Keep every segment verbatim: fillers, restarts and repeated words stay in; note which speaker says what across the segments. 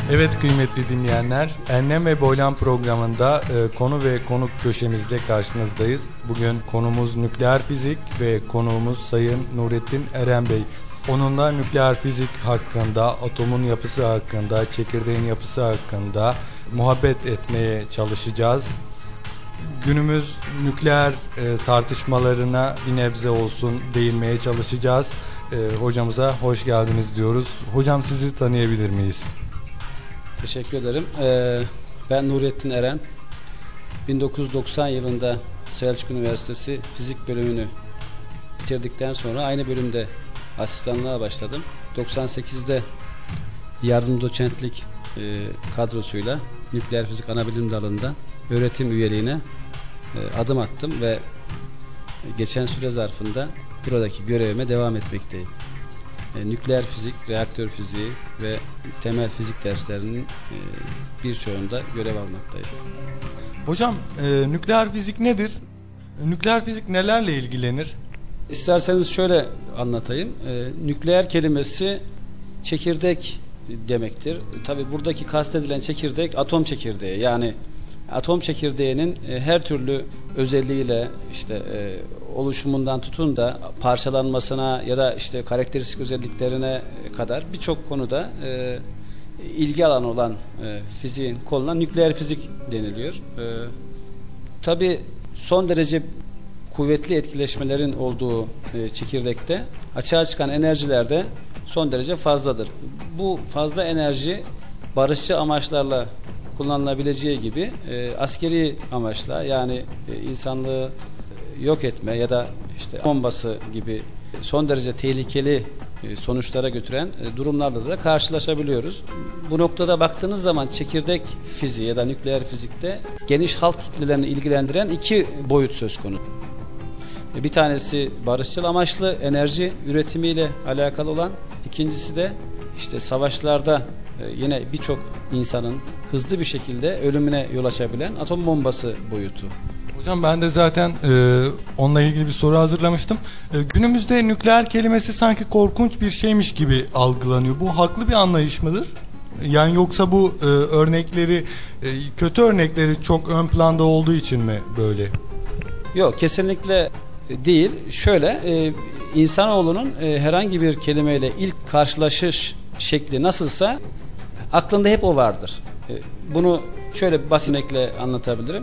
Speaker 1: Evet kıymetli dinleyenler, Enlem ve Boylan programında e, konu ve konuk köşemizde karşınızdayız. Bugün konumuz nükleer fizik ve konuğumuz Sayın Nurettin Eren Bey. Onunla nükleer fizik hakkında, atomun yapısı hakkında, çekirdeğin yapısı hakkında muhabbet etmeye çalışacağız. Günümüz nükleer e, tartışmalarına bir nebze olsun değinmeye çalışacağız. E, hocamıza hoş geldiniz diyoruz. Hocam sizi tanıyabilir miyiz?
Speaker 2: Teşekkür ederim. Ee, ben Nurettin Eren. bin dokuz yüz doksan yılında Selçuk Üniversitesi Fizik bölümünü bitirdikten sonra aynı bölümde asistanlığa başladım. doksan sekizde yardım doçentlik e, kadrosuyla nükleer fizik anabilim dalında öğretim üyeliğine e, adım attım ve geçen süre zarfında buradaki görevime devam etmekteyim. E, nükleer fizik, reaktör fiziği ve temel fizik derslerinin e, birçoğunda görev almaktayım.
Speaker 1: Hocam e, nükleer fizik nedir? Nükleer fizik nelerle ilgilenir?
Speaker 2: İsterseniz şöyle anlatayım. E, nükleer kelimesi çekirdek demektir. Tabii buradaki kastedilen çekirdek atom çekirdeği. Yani atom çekirdeğinin e, her türlü özelliğiyle işte e, oluşumundan tutun da parçalanmasına ya da işte karakteristik özelliklerine kadar birçok konuda e, ilgi alanı olan e, fiziğin koluna nükleer fizik deniliyor. E, tabii son derece kuvvetli etkileşmelerin olduğu e, çekirdekte açığa çıkan enerjiler de son derece fazladır. Bu fazla enerji barışçı amaçlarla kullanılabileceği gibi e, askeri amaçla yani e, insanlığı yok etme ya da işte bombası gibi son derece tehlikeli e, sonuçlara götüren e, durumlarla da karşılaşabiliyoruz. Bu noktada baktığınız zaman çekirdek fiziği ya da nükleer fizikte geniş halk kitlelerini ilgilendiren iki boyut söz konusu. E, bir tanesi barışçıl amaçlı enerji üretimiyle alakalı olan, ikincisi de işte savaşlarda yine birçok insanın hızlı bir şekilde ölümüne yol açabilen atom bombası boyutu.
Speaker 1: Hocam ben de zaten e, onunla ilgili bir soru hazırlamıştım. E, günümüzde nükleer kelimesi sanki korkunç bir şeymiş gibi algılanıyor. Bu haklı bir anlayış mıdır? Yani yoksa bu e, örnekleri, e, kötü örnekleri çok ön planda olduğu için mi böyle?
Speaker 2: Yok, kesinlikle değil. Şöyle, e, insanoğlunun e, herhangi bir kelimeyle ilk karşılaşış şekli nasılsa aklında hep o vardır. Bunu şöyle bir basit örnekle anlatabilirim.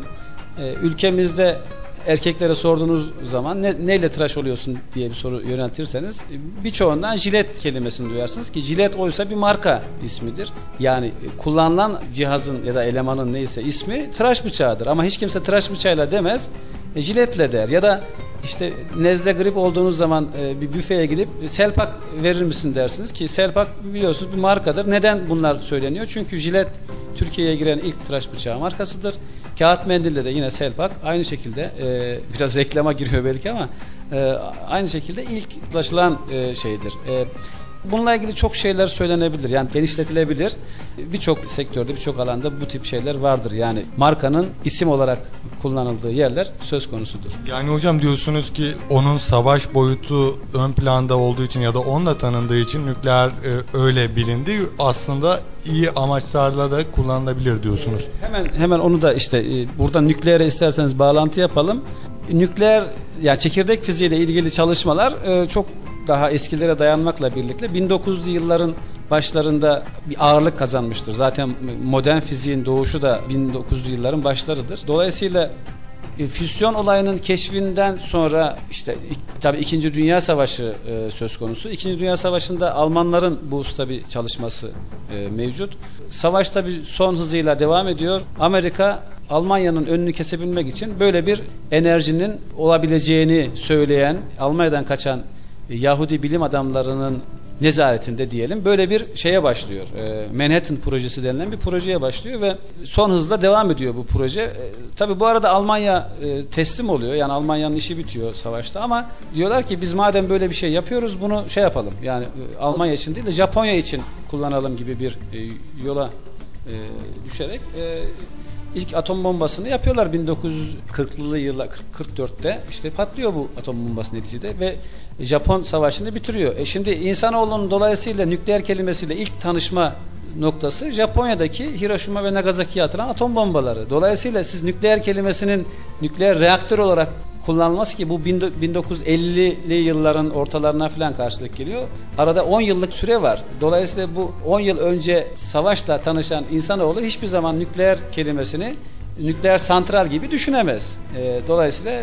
Speaker 2: Ülkemizde erkeklere sorduğunuz zaman ne, neyle tıraş oluyorsun diye bir soru yöneltirseniz birçoğundan jilet kelimesini duyarsınız ki jilet oysa bir marka ismidir. Yani kullanılan cihazın ya da elemanın neyse ismi tıraş bıçağıdır ama hiç kimse tıraş bıçağıyla demez, e, jiletle der. Ya da işte nezle, grip olduğunuz zaman e, bir büfeye gidip Selpak verir misin dersiniz ki Selpak biliyorsunuz bir markadır. Neden bunlar söyleniyor? Çünkü jilet Türkiye'ye giren ilk tıraş bıçağı markasıdır. Kağıt mendilde de yine Selpak aynı şekilde e, biraz reklama giriyor belki ama e, aynı şekilde ilk ulaşılan e, şeydir. E, bununla ilgili çok şeyler söylenebilir. Yani genişletilebilir. Birçok sektörde, birçok alanda bu tip şeyler vardır. Yani markanın isim olarak kullanıldığı yerler söz konusudur.
Speaker 1: Yani hocam diyorsunuz ki onun savaş boyutu ön planda olduğu için ya da onunla tanındığı için nükleer e, öyle bilindi. Aslında iyi amaçlarla da kullanılabilir diyorsunuz.
Speaker 2: Hemen hemen onu da işte e, buradan nükleere isterseniz bağlantı yapalım. Nükleer yani çekirdek fiziğiyle ilgili çalışmalar e, çok daha eskilere dayanmakla birlikte bin dokuz yüzlü yılların başlarında bir ağırlık kazanmıştır. Zaten modern fiziğin doğuşu da bin dokuz yüzlü yılların başlarıdır. Dolayısıyla füsyon olayının keşfinden sonra işte tabii İkinci Dünya Savaşı e, söz konusu. İkinci Dünya Savaşı'nda Almanların bu usta bir çalışması e, mevcut. Savaş tabii son hızıyla devam ediyor. Amerika Almanya'nın önünü kesebilmek için böyle bir enerjinin olabileceğini söyleyen, Almanya'dan kaçan Yahudi bilim adamlarının nezaretinde diyelim böyle bir şeye başlıyor. E, Manhattan projesi denilen bir projeye başlıyor ve son hızla devam ediyor bu proje. E, tabii bu arada Almanya e, teslim oluyor. Yani Almanya'nın işi bitiyor savaşta ama diyorlar ki biz madem böyle bir şey yapıyoruz bunu şey yapalım. Yani e, Almanya için değil de Japonya için kullanalım gibi bir e, yola e, düşerek e, İlk atom bombasını yapıyorlar bin dokuz yüz kırklı yıllar kırk dörtte işte patlıyor bu atom bombası neticede ve Japon savaşını bitiriyor. E şimdi insanoğlunun dolayısıyla nükleer kelimesiyle ilk tanışma noktası Japonya'daki Hiroşima ve Nagasaki'ye atılan atom bombaları. Dolayısıyla siz nükleer kelimesinin nükleer reaktör olarak kullanılması, ki bu bin dokuz yüz ellili yılların ortalarına falan karşılık geliyor. Arada on yıllık süre var. Dolayısıyla bu on yıl önce savaşla tanışan insanoğlu hiçbir zaman nükleer kelimesini nükleer santral gibi düşünemez. Dolayısıyla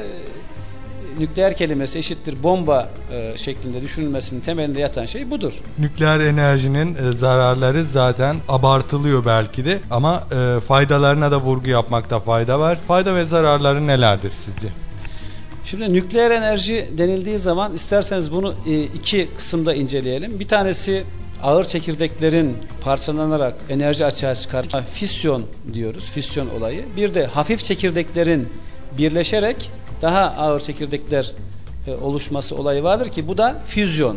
Speaker 2: nükleer kelimesi eşittir bomba e, şeklinde düşünülmesinin temelinde yatan şey budur.
Speaker 1: Nükleer enerjinin e, zararları zaten abartılıyor belki de, ama e, faydalarına da vurgu yapmakta fayda var. Fayda ve zararları nelerdir sizce?
Speaker 2: Şimdi nükleer enerji denildiği zaman isterseniz bunu e, iki kısımda inceleyelim. Bir tanesi ağır çekirdeklerin parçalanarak enerji açığa çıkartma, fisyon diyoruz, fisyon olayı. Bir de hafif çekirdeklerin birleşerek daha ağır çekirdekler e, oluşması olayı vardır ki bu da füzyon.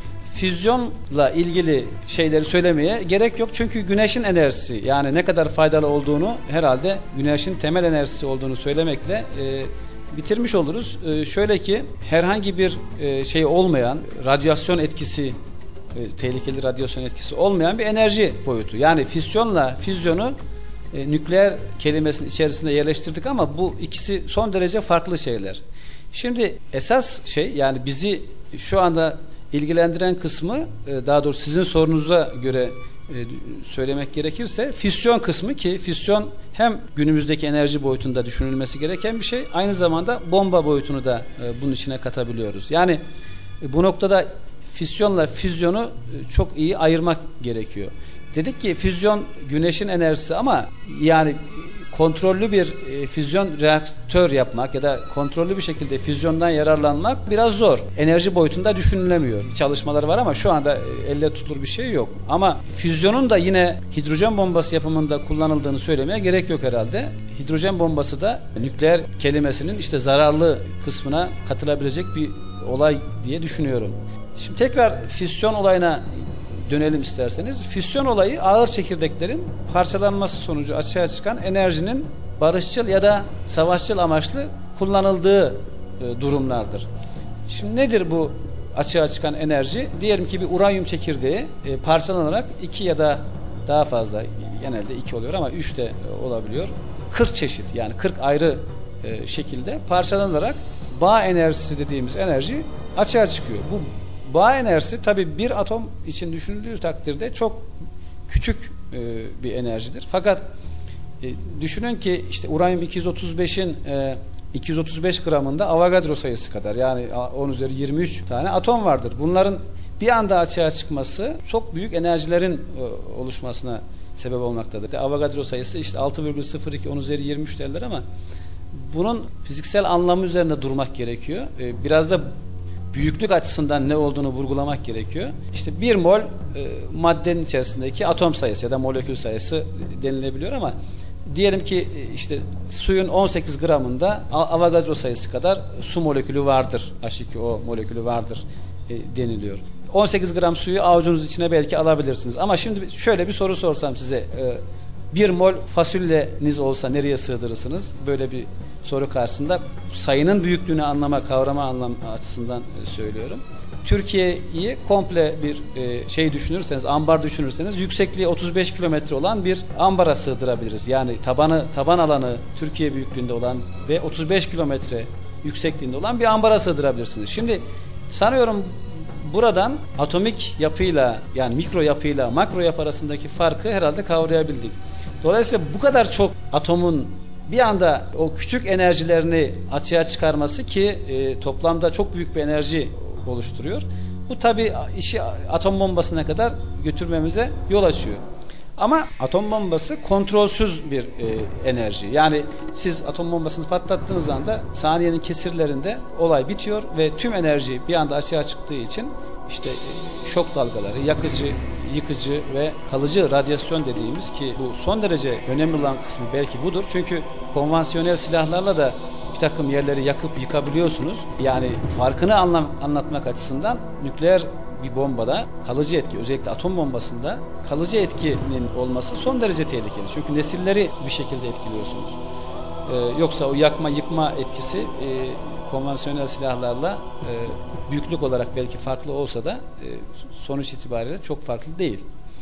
Speaker 2: Füzyonla ilgili şeyleri söylemeye gerek yok. Çünkü güneşin enerjisi, yani ne kadar faydalı olduğunu herhalde güneşin temel enerjisi olduğunu söylemekle e, bitirmiş oluruz. E, şöyle ki herhangi bir e, şey olmayan, radyasyon etkisi, e, tehlikeli radyasyon etkisi olmayan bir enerji boyutu. Yani fisyonla füzyonu E, nükleer kelimesinin içerisinde yerleştirdik ama bu ikisi son derece farklı şeyler. Şimdi esas şey, yani bizi şu anda ilgilendiren kısmı, e, daha doğrusu sizin sorunuza göre e, söylemek gerekirse fisyon kısmı, ki fisyon hem günümüzdeki enerji boyutunda düşünülmesi gereken bir şey, aynı zamanda bomba boyutunu da e, bunun içine katabiliyoruz. Yani e, bu noktada fisyonla füzyonu e, çok iyi ayırmak gerekiyor. Dedik ki füzyon güneşin enerjisi, ama yani kontrollü bir e, füzyon reaktör yapmak ya da kontrollü bir şekilde füzyondan yararlanmak biraz zor. Enerji boyutunda düşünülemiyor. Çalışmaları var ama şu anda e, elle tutulur bir şey yok. Ama füzyonun da yine hidrojen bombası yapımında kullanıldığını söylemeye gerek yok herhalde. Hidrojen bombası da nükleer kelimesinin işte zararlı kısmına katılabilecek bir olay diye düşünüyorum. Şimdi tekrar fisyon olayına dönelim isterseniz. Fisyon olayı ağır çekirdeklerin parçalanması sonucu açığa çıkan enerjinin barışçıl ya da savaşçıl amaçlı kullanıldığı e, durumlardır. Şimdi nedir bu açığa çıkan enerji? Diyelim ki bir uranyum çekirdeği e, parçalanarak iki ya da daha fazla, genelde iki oluyor ama üç de e, olabiliyor. kırk çeşit, yani kırk ayrı e, şekilde parçalanarak bağ enerjisi dediğimiz enerji açığa çıkıyor. Bu bağ enerjisi tabii bir atom için düşünüldüğü takdirde çok küçük e, bir enerjidir. Fakat e, düşünün ki işte uranyum iki yüz otuz beşin e, iki yüz otuz beş gramında Avogadro sayısı kadar, yani on üzeri yirmi üç tane atom vardır. Bunların bir anda açığa çıkması çok büyük enerjilerin e, oluşmasına sebep olmaktadır. Avogadro sayısı işte altı virgül sıfır iki on üzeri yirmi üç derler ama bunun fiziksel anlamı üzerinde durmak gerekiyor. E, biraz da büyüklük açısından ne olduğunu vurgulamak gerekiyor. İşte bir mol e, maddenin içerisindeki atom sayısı ya da molekül sayısı denilebiliyor ama diyelim ki e, işte suyun on sekiz gramında Avogadro sayısı kadar su molekülü vardır. H iki O molekülü vardır e, deniliyor. on sekiz gram suyu avucunuz içine belki alabilirsiniz. Ama şimdi şöyle bir soru sorsam size, e, bir mol fasulyeniz olsa nereye sığdırırsınız? Böyle bir soru karşısında sayının büyüklüğünü anlama, kavrama anlam açısından söylüyorum. Türkiye'yi komple bir e, şey düşünürseniz, ambar düşünürseniz, yüksekliği otuz beş kilometre olan bir ambara sığdırabiliriz. Yani tabanı, taban alanı Türkiye büyüklüğünde olan ve otuz beş kilometre yüksekliğinde olan bir ambara sığdırabilirsiniz. Şimdi sanıyorum buradan atomik yapıyla, yani mikro yapıyla makro yapı arasındaki farkı herhalde kavrayabildik. Dolayısıyla bu kadar çok atomun bir anda o küçük enerjilerini açığa çıkarması, ki e, toplamda çok büyük bir enerji oluşturuyor. Bu tabii işi atom bombasına kadar götürmemize yol açıyor. Ama atom bombası kontrolsüz bir e, enerji. Yani siz atom bombasını patlattığınız anda saniyenin kesirlerinde olay bitiyor ve tüm enerji bir anda açığa çıktığı için işte e, şok dalgaları, yakıcı, yıkıcı ve kalıcı radyasyon dediğimiz, ki bu son derece önemli olan kısmı belki budur. Çünkü konvansiyonel silahlarla da bir takım yerleri yakıp yıkabiliyorsunuz. Yani farkını anlam, anlatmak açısından nükleer bir bombada kalıcı etki, özellikle atom bombasında kalıcı etkinin olması son derece tehlikeli. Çünkü nesilleri bir şekilde etkiliyorsunuz. Ee, yoksa o yakma, yıkma etkisi e, konvansiyonel silahlarla e, büyüklük olarak belki farklı olsa da e, sonuç itibariyle çok farklı değil.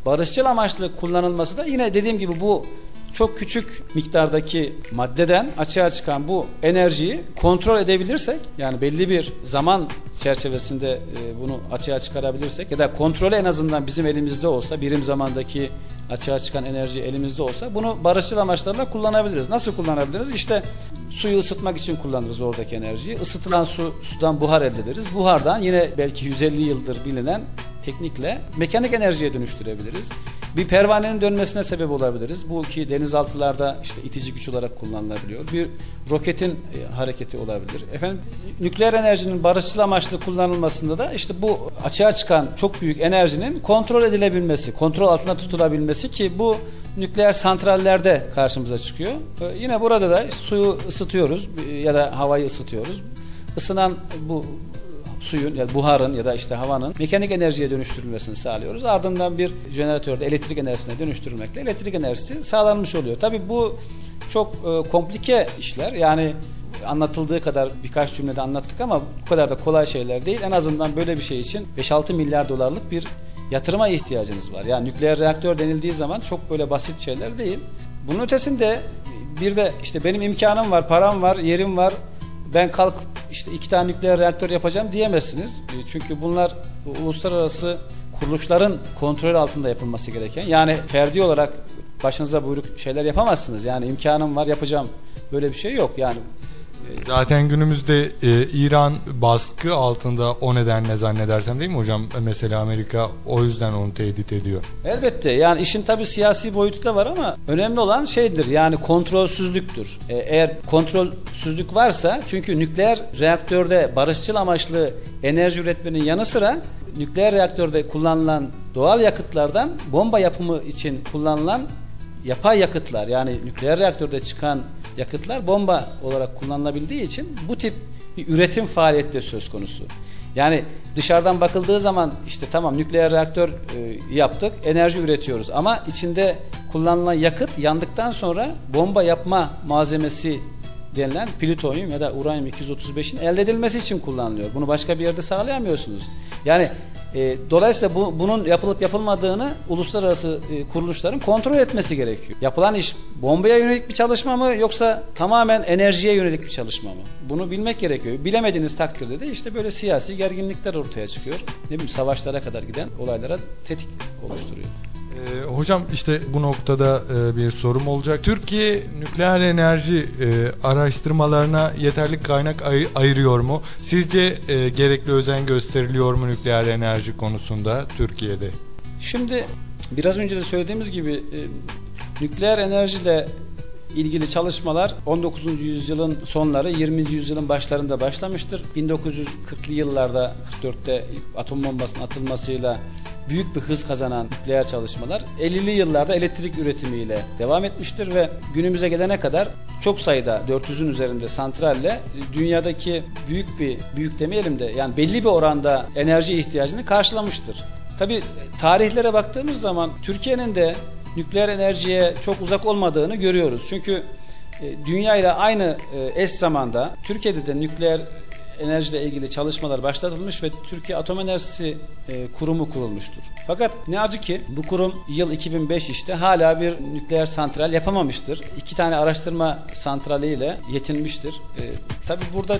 Speaker 2: barışçıl amaçlı kullanılması da yine dediğim gibi bu çok küçük miktardaki maddeden açığa çıkan bu enerjiyi kontrol edebilirsek, yani belli bir zaman çerçevesinde bunu açığa çıkarabilirsek ya da kontrolü en azından bizim elimizde olsa, birim zamandaki açığa çıkan enerji elimizde olsa bunu barışçıl amaçlarla kullanabiliriz. Nasıl kullanabiliriz? İşte suyu ısıtmak için kullanırız oradaki enerjiyi. Isıtılan su, sudan buhar elde ederiz. Buhardan yine belki yüz elli yıldır bilinen teknikle mekanik enerjiye dönüştürebiliriz. Bir pervanenin dönmesine sebep olabiliriz. Bu ki denizaltılarda işte itici güç olarak kullanılabiliyor. Bir roketin e, hareketi olabilir. Efendim, nükleer enerjinin barışçıl amaçlı kullanılmasında da işte bu açığa çıkan çok büyük enerjinin kontrol edilebilmesi, kontrol altında tutulabilmesi ki bu nükleer santrallerde karşımıza çıkıyor. E, yine burada da suyu ısıtıyoruz ya da havayı ısıtıyoruz. Isınan bu suyun ya buharın ya da işte havanın mekanik enerjiye dönüştürülmesini sağlıyoruz. Ardından bir jeneratörde elektrik enerjisine dönüştürülmekle elektrik enerjisi sağlanmış oluyor. Tabii bu çok e, komplike işler. Yani anlatıldığı kadar birkaç cümlede anlattık ama bu kadar da kolay şeyler değil. En azından böyle bir şey için beş altı milyar dolarlık bir yatırıma ihtiyacınız var. Yani nükleer reaktör denildiği zaman çok böyle basit şeyler değil. Bunun ötesinde bir de işte benim imkanım var, param var, yerim var. Ben kalkıp işte iki tane nükleer reaktör yapacağım diyemezsiniz. Çünkü bunlar uluslararası kuruluşların kontrol altında yapılması gereken. Yani ferdi olarak başınıza buyruk şeyler yapamazsınız. Yani imkanım var, yapacağım. Böyle bir şey yok. Yani
Speaker 1: zaten günümüzde e, İran baskı altında, o nedenle zannedersem, değil mi hocam? Mesela Amerika o yüzden onu tehdit ediyor.
Speaker 2: Elbette. Yani işin tabii siyasi boyutu da var ama önemli olan şeydir. Yani kontrolsüzlüktür. E, eğer kontrolsüzlük varsa, çünkü nükleer reaktörde barışçıl amaçlı enerji üretmenin yanı sıra nükleer reaktörde kullanılan doğal yakıtlardan bomba yapımı için kullanılan yapay yakıtlar, yani nükleer reaktörde çıkan yakıtlar bomba olarak kullanılabildiği için bu tip bir üretim faaliyeti de söz konusu. Yani dışarıdan bakıldığı zaman işte tamam nükleer reaktör e, yaptık, enerji üretiyoruz ama içinde kullanılan yakıt yandıktan sonra bomba yapma malzemesi denilen plütonyum ya da uranyum iki yüz otuz beşin elde edilmesi için kullanılıyor. Bunu başka bir yerde sağlayamıyorsunuz. Yani e, dolayısıyla bu, bunun yapılıp yapılmadığını uluslararası e, kuruluşların kontrol etmesi gerekiyor. Yapılan iş bombaya yönelik bir çalışma mı yoksa tamamen enerjiye yönelik bir çalışma mı? Bunu bilmek gerekiyor. Bilemediğiniz takdirde de işte böyle siyasi gerginlikler ortaya çıkıyor. Ne bileyim, savaşlara kadar giden olaylara tetik oluşturuyor.
Speaker 1: Ee, hocam işte bu noktada e, bir sorum olacak. Türkiye nükleer enerji e, araştırmalarına yeterli kaynak ay- ayırıyor mu? Sizce e, gerekli özen gösteriliyor mu nükleer enerji konusunda Türkiye'de?
Speaker 2: Şimdi biraz önce de söylediğimiz gibi e, nükleer enerjiyle ilgili çalışmalar on dokuzuncu yüzyılın sonları, yirminci yüzyılın başlarında başlamıştır. bin dokuz yüz kırklı yıllarda, kırk dörtte atom bombasının atılmasıyla büyük bir hız kazanan nükleer çalışmalar ellili yıllarda elektrik üretimiyle devam etmiştir ve günümüze gelene kadar çok sayıda dört yüzün üzerinde santralle dünyadaki büyük bir, büyük demeyelim de yani belli bir oranda enerji ihtiyacını karşılamıştır. Tabii tarihlere baktığımız zaman Türkiye'nin de nükleer enerjiye çok uzak olmadığını görüyoruz. Çünkü dünya ile aynı eş zamanda Türkiye'de de nükleer enerjiyle ilgili çalışmalar başlatılmış ve Türkiye Atom Enerjisi Kurumu kurulmuştur. Fakat ne acı ki bu kurum yıl iki bin beş işte hala bir nükleer santral yapamamıştır. İki tane araştırma santraliyle yetinmiştir. E, tabii burada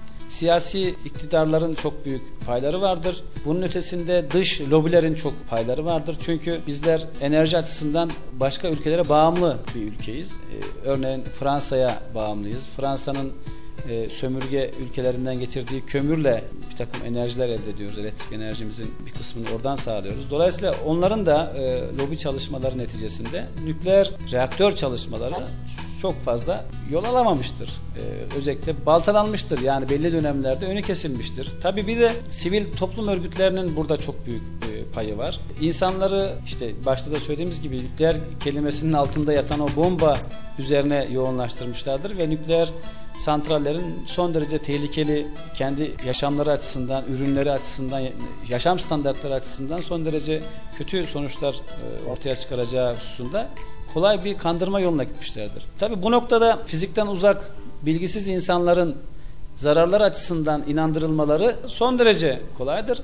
Speaker 2: siyasi iktidarların çok büyük payları vardır. Bunun ötesinde dış lobilerin çok payları vardır. Çünkü bizler enerji açısından başka ülkelere bağımlı bir ülkeyiz. Ee, örneğin Fransa'ya bağımlıyız. Fransa'nın e, sömürge ülkelerinden getirdiği kömürle bir takım enerjiler elde ediyoruz. Elektrik enerjimizin bir kısmını oradan sağlıyoruz. Dolayısıyla onların da e, lobi çalışmaları neticesinde nükleer reaktör çalışmaları çok fazla yol alamamıştır. Ee, özellikle baltalanmıştır. Yani belli dönemlerde önü kesilmiştir. Tabii bir de sivil toplum örgütlerinin burada çok büyük e, payı var. İnsanları işte başta da söylediğimiz gibi nükleer kelimesinin altında yatan o bomba üzerine yoğunlaştırmışlardır ve nükleer santrallerin son derece tehlikeli, kendi yaşamları açısından, ürünleri açısından, yaşam standartları açısından son derece kötü sonuçlar e, ortaya çıkaracağı hususunda kolay bir kandırma yoluna gitmişlerdir. Tabii bu noktada fizikten uzak, bilgisiz insanların zararlar açısından inandırılmaları son derece kolaydır.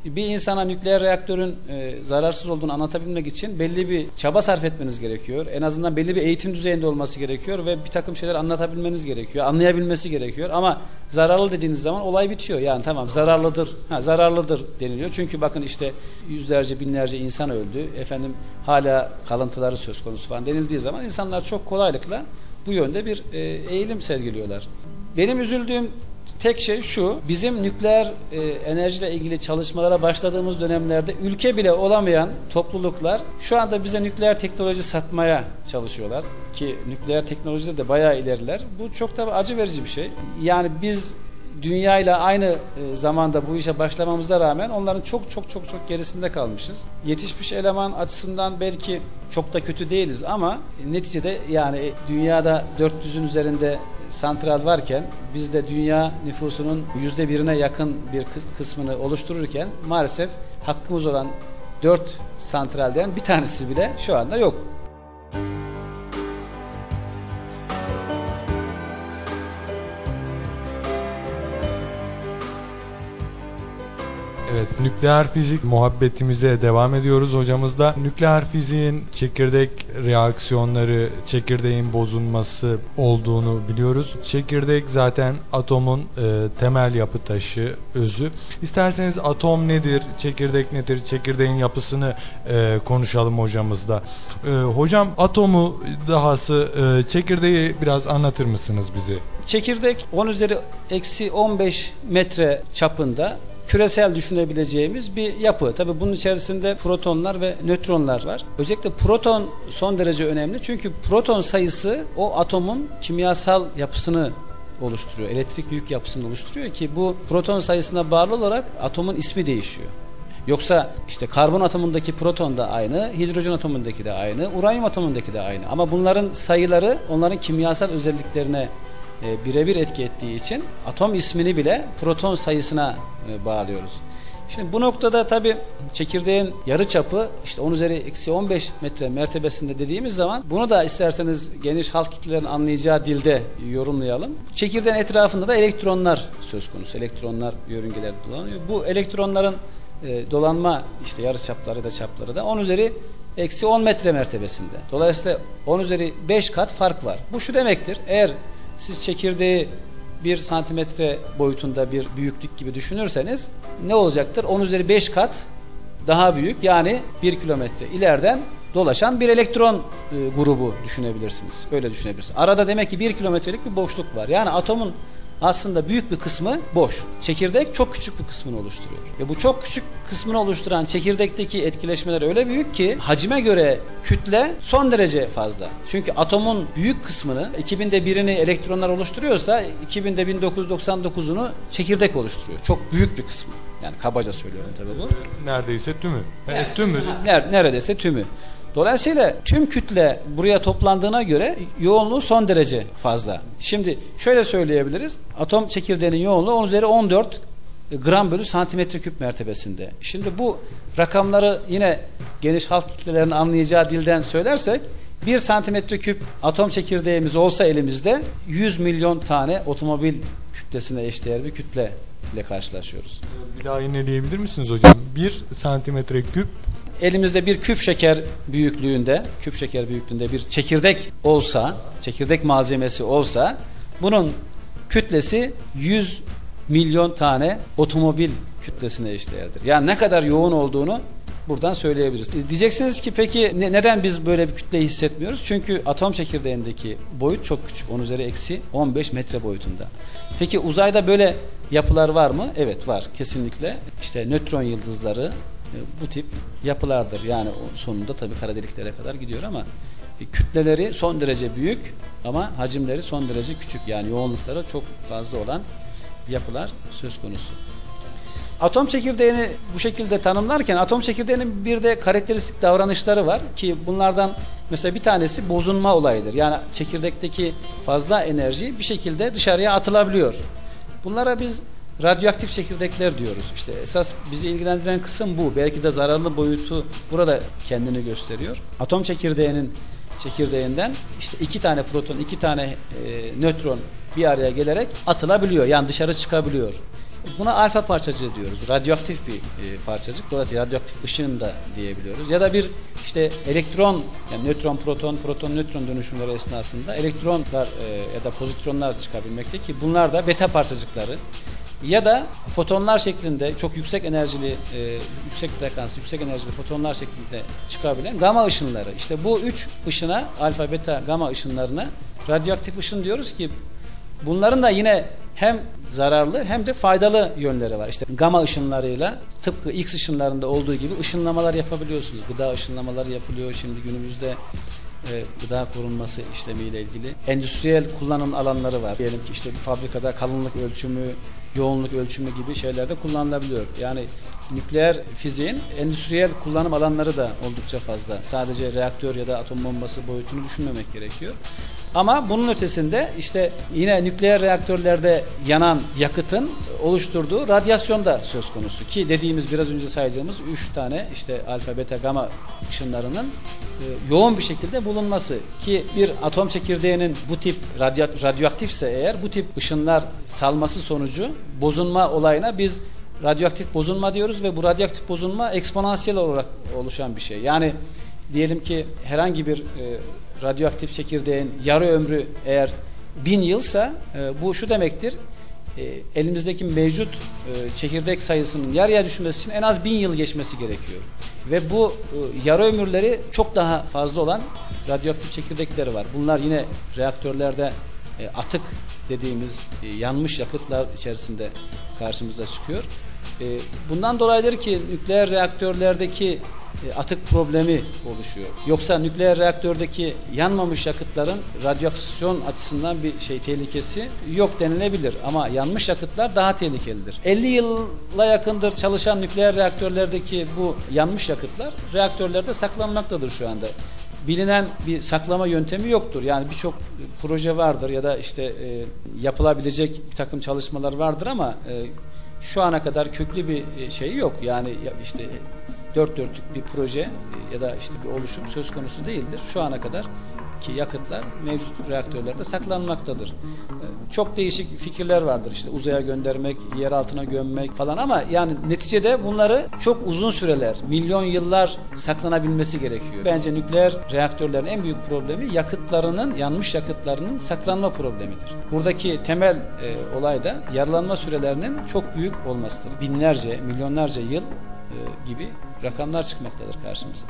Speaker 2: bir insana nükleer reaktörün e, zararsız olduğunu anlatabilmek için belli bir çaba sarf etmeniz gerekiyor. En azından belli bir eğitim düzeyinde olması gerekiyor ve bir takım şeyler anlatabilmeniz gerekiyor. Anlayabilmesi gerekiyor ama zararlı dediğiniz zaman olay bitiyor. Yani tamam zararlıdır, ha, zararlıdır deniliyor. Çünkü bakın işte yüzlerce binlerce insan öldü. Efendim hala kalıntıları söz konusu falan denildiği zaman insanlar çok kolaylıkla bu yönde bir e, eğilim sergiliyorlar. Benim üzüldüğüm tek şey şu, bizim nükleer e, enerjiyle ilgili çalışmalara başladığımız dönemlerde ülke bile olamayan topluluklar şu anda bize nükleer teknoloji satmaya çalışıyorlar. Ki nükleer teknolojide de bayağı ileriler. Bu çok da acı verici bir şey. Yani biz dünyayla aynı e, zamanda bu işe başlamamıza rağmen onların çok çok çok çok gerisinde kalmışız. Yetişmiş eleman açısından belki çok da kötü değiliz ama neticede yani dünyada dört yüzün üzerinde santral varken biz de dünya nüfusunun yüzde birine yakın bir kısmını oluştururken maalesef hakkımız olan dört santralden bir tanesi bile şu anda yok.
Speaker 1: Evet, nükleer fizik muhabbetimize devam ediyoruz hocamızla. Nükleer fiziğin çekirdek reaksiyonları, çekirdeğin bozulması olduğunu biliyoruz. Çekirdek zaten atomun e, temel yapı taşı, özü. İsterseniz atom nedir, çekirdek nedir, çekirdeğin yapısını e, konuşalım hocamızla. E, hocam atomu dahası e, çekirdeği biraz anlatır mısınız bize?
Speaker 2: Çekirdek on üzeri eksi on beş metre çapında küresel düşünebileceğimiz bir yapı. Tabii bunun içerisinde protonlar ve nötronlar var. Özellikle proton son derece önemli. Çünkü proton sayısı o atomun kimyasal yapısını oluşturuyor. Elektrik yük yapısını oluşturuyor ki bu proton sayısına bağlı olarak atomun ismi değişiyor. Yoksa işte karbon atomundaki proton da aynı, hidrojen atomundaki de aynı, uranyum atomundaki de aynı. Ama bunların sayıları onların kimyasal özelliklerine E, birebir etki ettiği için atom ismini bile proton sayısına e, bağlıyoruz. Şimdi bu noktada tabii çekirdeğin yarıçapı işte on üzeri eksi on beş metre mertebesinde dediğimiz zaman bunu da isterseniz geniş halk kitlelerin anlayacağı dilde yorumlayalım. Çekirdeğin etrafında da elektronlar söz konusu. Elektronlar yörüngelerde dolanıyor. Bu elektronların e, dolanma işte yarıçapları da çapları da on üzeri eksi on metre mertebesinde. Dolayısıyla on üzeri beş kat fark var. Bu şu demektir. Eğer siz çekirdeği bir santimetre boyutunda bir büyüklük gibi düşünürseniz ne olacaktır? on üzeri beş kat daha büyük, yani bir kilometre ileriden dolaşan bir elektron e, grubu düşünebilirsiniz. Öyle düşünebilirsiniz. Arada demek ki bir kilometrelik bir boşluk var. Yani atomun aslında büyük bir kısmı boş. Çekirdek çok küçük bir kısmını oluşturuyor. Ve bu çok küçük kısmını oluşturan çekirdekteki etkileşmeler öyle büyük ki hacime göre kütle son derece fazla. Çünkü atomun büyük kısmını iki binde birini elektronlar oluşturuyorsa iki binde bin dokuz yüz doksan dokuzunu çekirdek oluşturuyor. Çok büyük bir kısmı. Yani kabaca söylüyorum tabii bu.
Speaker 1: Neredeyse tümü. Evet,
Speaker 2: Yani,
Speaker 1: tümü.
Speaker 2: Ha, neredeyse tümü. Dolayısıyla tüm kütle buraya toplandığına göre yoğunluğu son derece fazla. Şimdi şöyle söyleyebiliriz. Atom çekirdeğinin yoğunluğu on üzeri on dört gram bölü santimetre küp mertebesinde. Şimdi bu rakamları yine geniş halk kitlelerinin anlayacağı dilden söylersek bir santimetre küp atom çekirdeğimiz olsa elimizde yüz milyon tane otomobil kütlesine eşdeğer bir kütle ile karşılaşıyoruz.
Speaker 1: Bir daha yineleyebilir misiniz hocam? bir santimetre küp
Speaker 2: elimizde bir küp şeker büyüklüğünde, küp şeker büyüklüğünde bir çekirdek olsa, çekirdek malzemesi olsa, bunun kütlesi yüz milyon tane otomobil kütlesine eşdeğerdir. Yani ne kadar yoğun olduğunu buradan söyleyebiliriz. Diyeceksiniz ki peki ne, neden biz böyle bir kütleyi hissetmiyoruz? Çünkü atom çekirdeğindeki boyut çok küçük. on üzeri eksi on beş metre boyutunda. Peki uzayda böyle yapılar var mı? Evet, var. Kesinlikle. İşte nötron yıldızları bu tip yapılardır. Yani sonunda tabii kara deliklere kadar gidiyor ama kütleleri son derece büyük ama hacimleri son derece küçük. Yani yoğunlukları çok fazla olan yapılar söz konusu. Atom çekirdeğini bu şekilde tanımlarken atom çekirdeğinin bir de karakteristik davranışları var ki bunlardan mesela bir tanesi bozunma olayıdır. Yani çekirdekteki fazla enerji bir şekilde dışarıya atılabiliyor. Bunlara biz radyoaktif çekirdekler diyoruz. İşte esas bizi ilgilendiren kısım bu. Belki de zararlı boyutu burada kendini gösteriyor. Atom çekirdeğinin çekirdeğinden işte iki tane proton, iki tane e, nötron bir araya gelerek atılabiliyor. Yani dışarı çıkabiliyor. Buna alfa parçacığı diyoruz. Radyoaktif bir e, parçacık. Dolayısıyla radyoaktif ışın da diyebiliyoruz. Ya da bir işte elektron, yani nötron, proton, proton, nötron dönüşümleri esnasında elektronlar e, ya da pozitronlar çıkabilmekte ki bunlar da beta parçacıkları. Ya da fotonlar şeklinde çok yüksek enerjili, e, yüksek frekanslı, yüksek enerjili fotonlar şeklinde çıkabilen gama ışınları. İşte bu üç ışına, alfa, beta, gama ışınlarına radyoaktif ışın diyoruz ki bunların da yine hem zararlı hem de faydalı yönleri var. İşte gama ışınlarıyla tıpkı X ışınlarında olduğu gibi ışınlamalar yapabiliyorsunuz. Gıda ışınlamaları yapılıyor şimdi günümüzde. E, gıda korunması işlemiyle ilgili endüstriyel kullanım alanları var. Diyelim ki işte bir fabrikada kalınlık ölçümü, yoğunluk ölçümü gibi şeylerde kullanılabiliyor. Yani nükleer fiziğin endüstriyel kullanım alanları da oldukça fazla. Sadece reaktör ya da atom bombası boyutunu düşünmemek gerekiyor. Ama bunun ötesinde işte yine nükleer reaktörlerde yanan yakıtın oluşturduğu radyasyon da söz konusu ki dediğimiz biraz önce saydığımız üç tane işte alfa, beta, gama ışınlarının e, yoğun bir şekilde bulunması ki bir atom çekirdeğinin bu tip radyo, radyoaktifse eğer bu tip ışınlar salması sonucu bozulma olayına biz radyoaktif bozulma diyoruz ve bu radyoaktif bozulma eksponansiyel olarak oluşan bir şey. Yani diyelim ki herhangi bir e, radyoaktif çekirdeğin yarı ömrü eğer bin yılsa e, bu şu demektir. E, elimizdeki mevcut e, çekirdek sayısının yarıya düşmesi için en az bin yıl geçmesi gerekiyor. Ve bu e, yarı ömürleri çok daha fazla olan radyoaktif çekirdekleri var. Bunlar yine reaktörlerde e, atık dediğimiz e, yanmış yakıtlar içerisinde karşımıza çıkıyor. E, bundan dolayıdır ki nükleer reaktörlerdeki atık problemi oluşuyor. Yoksa nükleer reaktördeki yanmamış yakıtların radyaksiyon açısından bir şey tehlikesi yok denilebilir ama yanmış yakıtlar daha tehlikelidir. elli yıla yakındır çalışan nükleer reaktörlerdeki bu yanmış yakıtlar reaktörlerde saklanmaktadır şu anda. Bilinen bir saklama yöntemi yoktur. Yani birçok proje vardır ya da işte e, yapılabilecek bir takım çalışmalar vardır ama e, şu ana kadar köklü bir şey yok. Yani işte dört dörtlük bir proje ya da işte bir oluşum söz konusu değildir. Şu ana kadar ki yakıtlar mevcut reaktörlerde saklanmaktadır. Çok değişik fikirler vardır işte uzaya göndermek, yer altına gömmek falan ama yani neticede bunları çok uzun süreler, milyon yıllar saklanabilmesi gerekiyor. Bence nükleer reaktörlerin en büyük problemi yakıtlarının, yanmış yakıtlarının saklanma problemidir. Buradaki temel e, olay da yaralanma sürelerinin çok büyük olmasıdır. Binlerce, milyonlarca yıl e, gibi rakamlar çıkmaktadır karşımıza.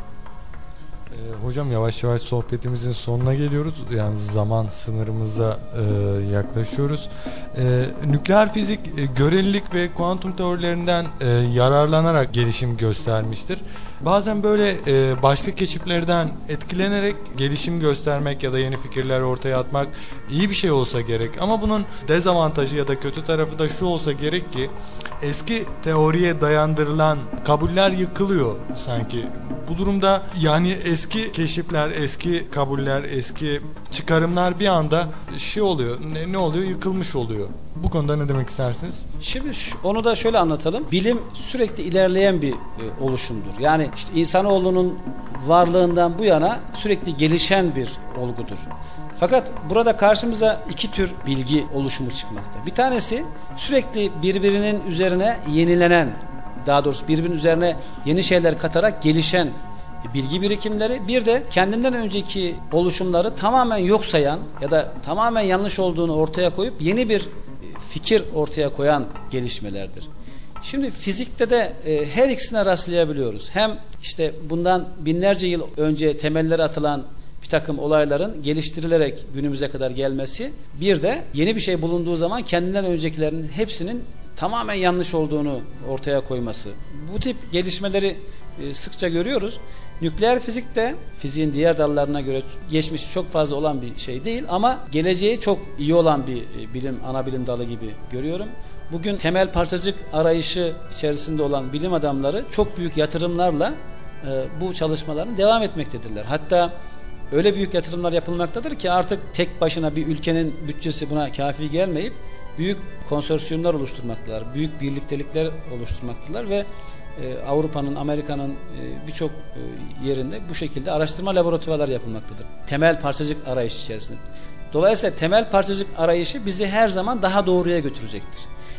Speaker 1: Ee, hocam yavaş yavaş sohbetimizin sonuna geliyoruz. Yani zaman sınırımıza e, yaklaşıyoruz. E, nükleer fizik e, görelilik ve kuantum teorilerinden e, yararlanarak gelişim göstermiştir. Bazen böyle e, başka keşiflerden etkilenerek gelişim göstermek ya da yeni fikirler ortaya atmak iyi bir şey olsa gerek. Ama bunun dezavantajı ya da kötü tarafı da şu olsa gerek ki eski teoriye dayandırılan kabuller yıkılıyor sanki. Bu durumda yani eski keşifler, eski kabuller, eski çıkarımlar bir anda şey oluyor. Ne, ne oluyor? Yıkılmış oluyor. Bu konuda ne demek istersiniz?
Speaker 2: Şimdi şu, onu da şöyle anlatalım. Bilim sürekli ilerleyen bir e, oluşumdur. Yani işte insanoğlunun varlığından bu yana sürekli gelişen bir olgudur. Fakat burada karşımıza iki tür bilgi oluşumu çıkmakta. Bir tanesi sürekli birbirinin üzerine yenilenen, daha doğrusu birbirinin üzerine yeni şeyler katarak gelişen bilgi birikimleri, bir de kendinden önceki oluşumları tamamen yok sayan ya da tamamen yanlış olduğunu ortaya koyup yeni bir fikir ortaya koyan gelişmelerdir. Şimdi fizikte de e, her ikisine rastlayabiliyoruz. Hem işte bundan binlerce yıl önce temelleri atılan bir takım olayların geliştirilerek günümüze kadar gelmesi, bir de yeni bir şey bulunduğu zaman kendinden öncekilerin hepsinin tamamen yanlış olduğunu ortaya koyması. Bu tip gelişmeleri e, sıkça görüyoruz. Nükleer fizik de fiziğin diğer dallarına göre geçmişi çok fazla olan bir şey değil ama geleceği çok iyi olan bir e, bilim, ana bilim dalı gibi görüyorum. Bugün temel parçacık arayışı içerisinde olan bilim adamları çok büyük yatırımlarla e, bu çalışmalarını devam etmektedirler. Hatta öyle büyük yatırımlar yapılmaktadır ki artık tek başına bir ülkenin bütçesi buna kafi gelmeyip büyük konsorsiyumlar oluşturmaktalar, büyük birliktelikler oluşturmaktalar ve e, Avrupa'nın, Amerika'nın e, birçok e, yerinde bu şekilde araştırma laboratuvarları yapılmaktadır. Temel parçacık arayışı içerisinde. Dolayısıyla temel parçacık arayışı bizi her zaman daha doğruya götürecektir.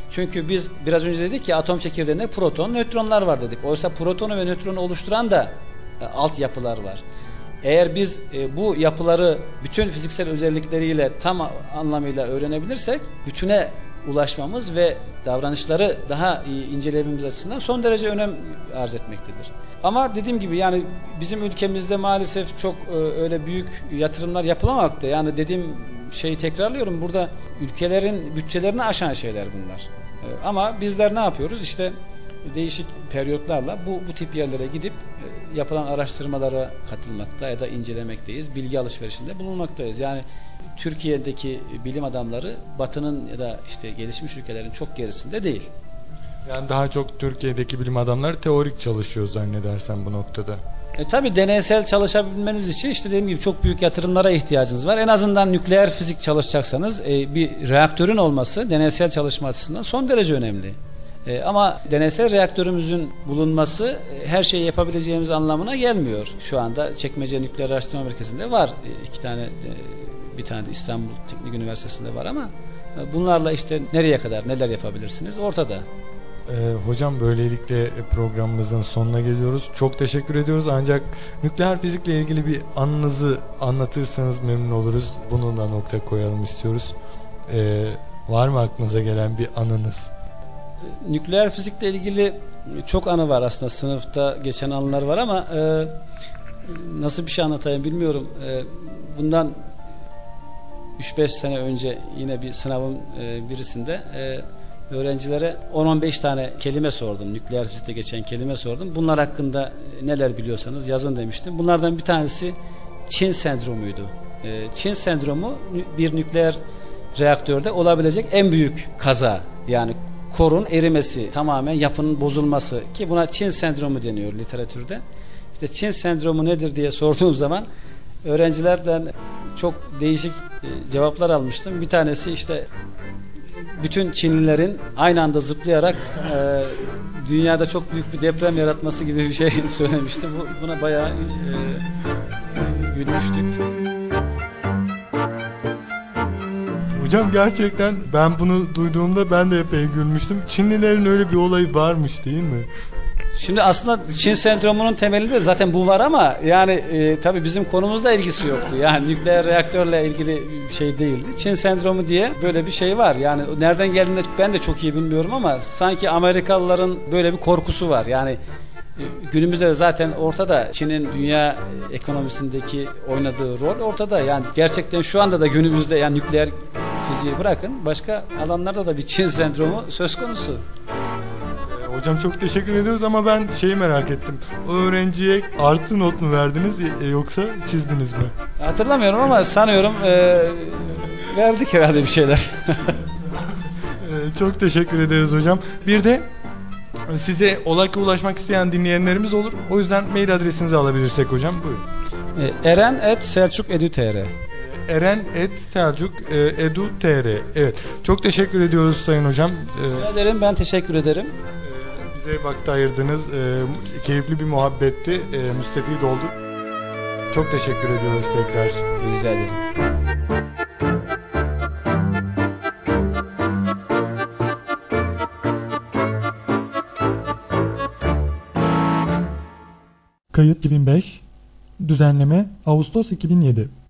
Speaker 2: Çünkü biz biraz önce dedik ki atom çekirdeğinde proton, nötronlar var dedik. Oysa protonu ve nötronu oluşturan da e, altyapılar var. Eğer biz e, bu yapıları bütün fiziksel özellikleriyle tam anlamıyla öğrenebilirsek bütüne ulaşmamız ve davranışları daha iyi inceleyebilmemiz açısından son derece önem arz etmektedir. Ama dediğim gibi yani bizim ülkemizde maalesef çok e, öyle büyük yatırımlar yapılamamakta. Yani dediğim şeyi tekrarlıyorum, burada ülkelerin bütçelerini aşan şeyler bunlar. E, ama bizler ne yapıyoruz? İşte değişik periyotlarla bu, bu tip yerlere gidip e, yapılan araştırmalara katılmakta ya da incelemekteyiz. Bilgi alışverişinde bulunmaktayız. Yani Türkiye'deki bilim adamları Batı'nın ya da işte gelişmiş ülkelerin çok gerisinde değil.
Speaker 1: Yani daha çok Türkiye'deki bilim adamları teorik çalışıyor zannedersem bu noktada.
Speaker 2: E tabi deneysel çalışabilmeniz için işte dediğim gibi çok büyük yatırımlara ihtiyacınız var. En azından nükleer fizik çalışacaksanız e, bir reaktörün olması deneysel çalışma açısından son derece önemli. E, ama deneysel reaktörümüzün bulunması e, her şeyi yapabileceğimiz anlamına gelmiyor. Şu anda Çekmece Nükleer Araştırma Merkezi'nde var. E, iki tane e, bir tane de İstanbul Teknik Üniversitesi'nde var ama e, bunlarla işte nereye kadar neler yapabilirsiniz ortada.
Speaker 1: Ee, hocam böylelikle programımızın sonuna geliyoruz. Çok teşekkür ediyoruz. Ancak nükleer fizikle ilgili bir anınızı anlatırsanız memnun oluruz. Bunu da nokta koyalım istiyoruz. Ee, var mı aklınıza gelen bir anınız?
Speaker 2: Nükleer fizikle ilgili çok anı var aslında. Sınıfta geçen anılar var ama e, nasıl bir şey anlatayım bilmiyorum. E, bundan üç beş sene önce yine bir sınavın e, birisinde e, öğrencilere on on beş tane kelime sordum. Nükleer fizikte geçen kelime sordum. Bunlar hakkında neler biliyorsanız yazın demiştim. Bunlardan bir tanesi Çin sendromuydu. Çin sendromu bir nükleer reaktörde olabilecek en büyük kaza. Yani korun erimesi, tamamen yapının bozulması ki buna Çin sendromu deniyor literatürde. İşte Çin sendromu nedir diye sorduğum zaman öğrencilerden çok değişik cevaplar almıştım. Bir tanesi işte bütün Çinlilerin aynı anda zıplayarak e, dünyada çok büyük bir deprem yaratması gibi bir şey söylemişti. Bu, buna bayağı e, gülmüştük.
Speaker 1: Hocam gerçekten ben bunu duyduğumda ben de epey gülmüştüm. Çinlilerin öyle bir olayı varmış değil mi?
Speaker 2: Şimdi aslında Çin sendromunun temelinde zaten bu var ama yani e, tabii bizim konumuzla ilgisi yoktu. Yani nükleer reaktörle ilgili bir şey değildi. Çin sendromu diye böyle bir şey var. Yani nereden geldiğini ben de çok iyi bilmiyorum ama sanki Amerikalıların böyle bir korkusu var. Yani e, günümüzde zaten ortada Çin'in dünya ekonomisindeki oynadığı rol ortada. Yani gerçekten şu anda da günümüzde yani nükleer fiziği bırakın başka alanlarda da bir Çin sendromu söz konusu.
Speaker 1: Hocam çok teşekkür ediyoruz ama ben şeyi merak ettim. O öğrenciye artı not mu verdiniz yoksa çizdiniz mi?
Speaker 2: Hatırlamıyorum ama sanıyorum e, verdik herhalde bir şeyler.
Speaker 1: Çok teşekkür ederiz hocam. Bir de size Olak'a ulaşmak isteyen dinleyenlerimiz olur. O yüzden mail adresinizi alabilirsek hocam buyurun.
Speaker 2: eren et selçuk edu nokta tr
Speaker 1: eren et selçuk edu nokta tr Evet. Çok teşekkür ediyoruz sayın hocam.
Speaker 2: Rica ederim. Ben teşekkür ederim.
Speaker 1: Bize vakit ayırdınız. E, keyifli bir muhabbetti. E, müstefid olduk. Çok teşekkür ediyoruz tekrar.
Speaker 2: Rica ederim.
Speaker 1: Kayıt iki bin beş, düzenleme Ağustos iki bin yedi.